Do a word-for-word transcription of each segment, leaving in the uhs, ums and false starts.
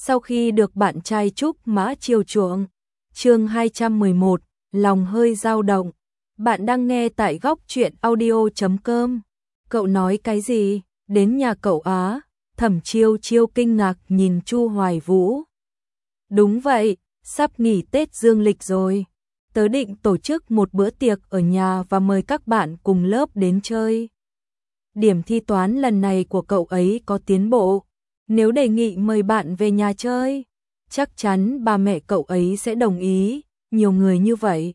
sau khi được bạn trai Trúc Mã chiều chuộng. Chương hai trăm mười một, lòng hơi dao động. Bạn đang nghe tại góc truyện audio chấm com. Cậu nói cái gì? Đến nhà cậu á? Thẩm Chiêu Chiêu kinh ngạc nhìn Chu Hoài Vũ. Đúng vậy, sắp nghỉ Tết dương lịch rồi. Tớ định tổ chức một bữa tiệc ở nhà và mời các bạn cùng lớp đến chơi. Điểm thi toán lần này của cậu ấy có tiến bộ. Nếu đề nghị mời bạn về nhà chơi, chắc chắn ba mẹ cậu ấy sẽ đồng ý, nhiều người như vậy.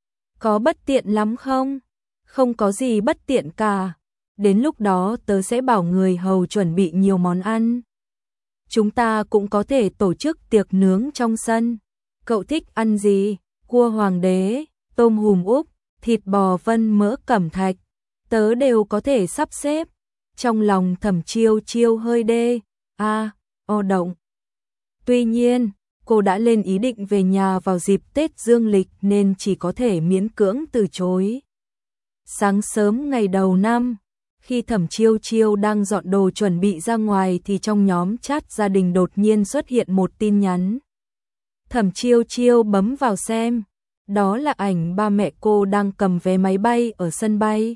Có bất tiện lắm không? Không có gì bất tiện cả. Đến lúc đó tớ sẽ bảo người hầu chuẩn bị nhiều món ăn. Chúng ta cũng có thể tổ chức tiệc nướng trong sân. Cậu thích ăn gì? Cua hoàng đế, tôm hùm Úc, thịt bò Vân mỡ cẩm thạch. Tớ đều có thể sắp xếp. Trong lòng Thẩm Chiêu Chiêu hơi đê, a, o động. Tuy nhiên, cô đã lên ý định về nhà vào dịp Tết dương lịch nên chỉ có thể miễn cưỡng từ chối. Sáng sớm ngày đầu năm, khi Thẩm Chiêu Chiêu đang dọn đồ chuẩn bị ra ngoài thì trong nhóm chat gia đình đột nhiên xuất hiện một tin nhắn. Thẩm Chiêu Chiêu bấm vào xem, đó là ảnh ba mẹ cô đang cầm vé máy bay ở sân bay.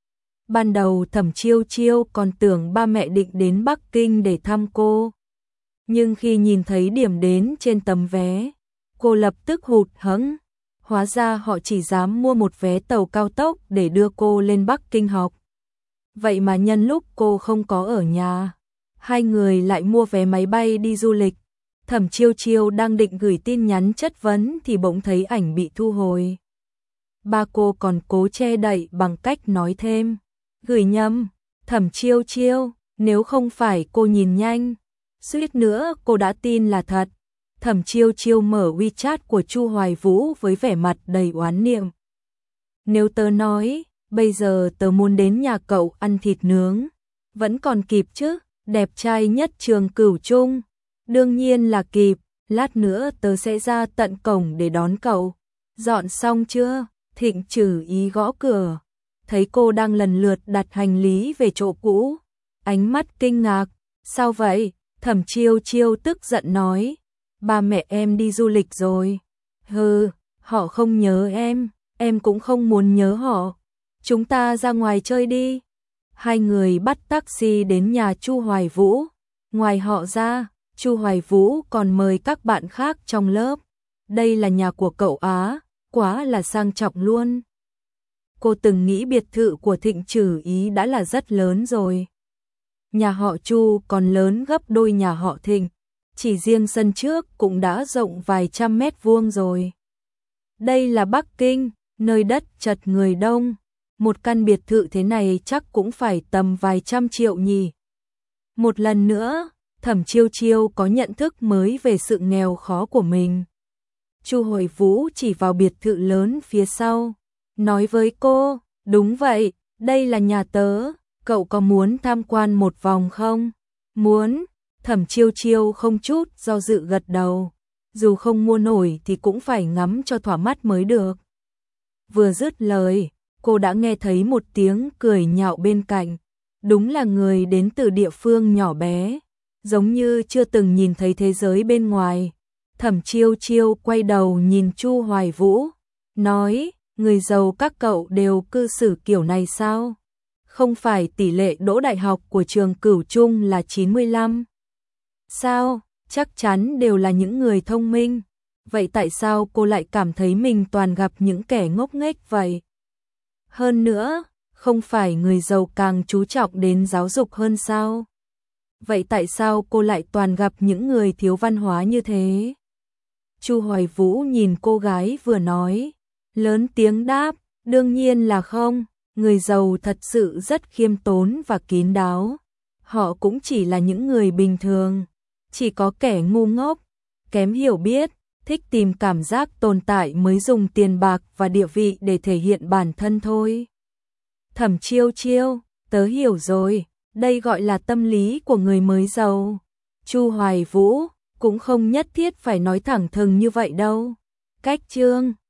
Ban đầu Thẩm Chiêu Chiêu còn tưởng ba mẹ định đến Bắc Kinh để thăm cô. Nhưng khi nhìn thấy điểm đến trên tấm vé, cô lập tức hụt hẫng. Hóa ra họ chỉ dám mua một vé tàu cao tốc để đưa cô lên Bắc Kinh học. Vậy mà nhân lúc cô không có ở nhà, hai người lại mua vé máy bay đi du lịch. Thẩm Chiêu Chiêu đang định gửi tin nhắn chất vấn thì bỗng thấy ảnh bị thu hồi. Ba cô còn cố che đậy bằng cách nói thêm, gửi nhầm, Thẩm Chiêu Chiêu, nếu không phải cô nhìn nhanh, suýt nữa cô đã tin là thật. Thẩm Chiêu Chiêu mở WeChat của Chu Hoài Vũ với vẻ mặt đầy oán niệm. Nếu tớ nói, bây giờ tớ muốn đến nhà cậu ăn thịt nướng, vẫn còn kịp chứ, đẹp trai nhất trường Cửu Trung. Đương nhiên là kịp, lát nữa tớ sẽ ra tận cổng để đón cậu. Dọn xong chưa? Thịnh Trử Ý gõ cửa. Thấy cô đang lần lượt đặt hành lý về chỗ cũ. Ánh mắt kinh ngạc. Sao vậy? Thẩm Chiêu Chiêu tức giận nói. Ba mẹ em đi du lịch rồi. Hừ, họ không nhớ em, em cũng không muốn nhớ họ. Chúng ta ra ngoài chơi đi. Hai người bắt taxi đến nhà Chu Hoài Vũ. Ngoài họ ra, Chu Hoài Vũ còn mời các bạn khác trong lớp. Đây là nhà của cậu Á, quá là sang trọng luôn. Cô từng nghĩ biệt thự của Thịnh Trử Ý đã là rất lớn rồi. Nhà họ Chu còn lớn gấp đôi nhà họ Thịnh. Chỉ riêng sân trước cũng đã rộng vài trăm mét vuông rồi. Đây là Bắc Kinh, nơi đất chật người đông. Một căn biệt thự thế này chắc cũng phải tầm vài trăm triệu nhỉ. Một lần nữa, Thẩm Chiêu Chiêu có nhận thức mới về sự nghèo khó của mình. Chu Hoài Vũ chỉ vào biệt thự lớn phía sau, nói với cô, đúng vậy, đây là nhà tớ, cậu có muốn tham quan một vòng không? Muốn. Thẩm Chiêu Chiêu không chút do dự gật đầu, dù không mua nổi thì cũng phải ngắm cho thỏa mắt mới được. Vừa dứt lời, cô đã nghe thấy một tiếng cười nhạo bên cạnh, đúng là người đến từ địa phương nhỏ bé, giống như chưa từng nhìn thấy thế giới bên ngoài. Thẩm Chiêu Chiêu quay đầu nhìn Chu Hoài Vũ, nói, người giàu các cậu đều cư xử kiểu này sao? Không phải tỷ lệ đỗ đại học của trường Cửu Trung là chín mươi lăm? Sao? Chắc chắn đều là những người thông minh. Vậy tại sao cô lại cảm thấy mình toàn gặp những kẻ ngốc nghếch vậy? Hơn nữa, không phải người giàu càng chú trọng đến giáo dục hơn sao? Vậy tại sao cô lại toàn gặp những người thiếu văn hóa như thế? Chu Hoài Vũ nhìn cô gái vừa nói, lớn tiếng đáp, đương nhiên là không, người giàu thật sự rất khiêm tốn và kín đáo. Họ cũng chỉ là những người bình thường, chỉ có kẻ ngu ngốc, kém hiểu biết, thích tìm cảm giác tồn tại mới dùng tiền bạc và địa vị để thể hiện bản thân thôi. Thẩm Chiêu Chiêu, tớ hiểu rồi, đây gọi là tâm lý của người mới giàu. Chu Hoài Vũ, cũng không nhất thiết phải nói thẳng thừng như vậy đâu. Cách chương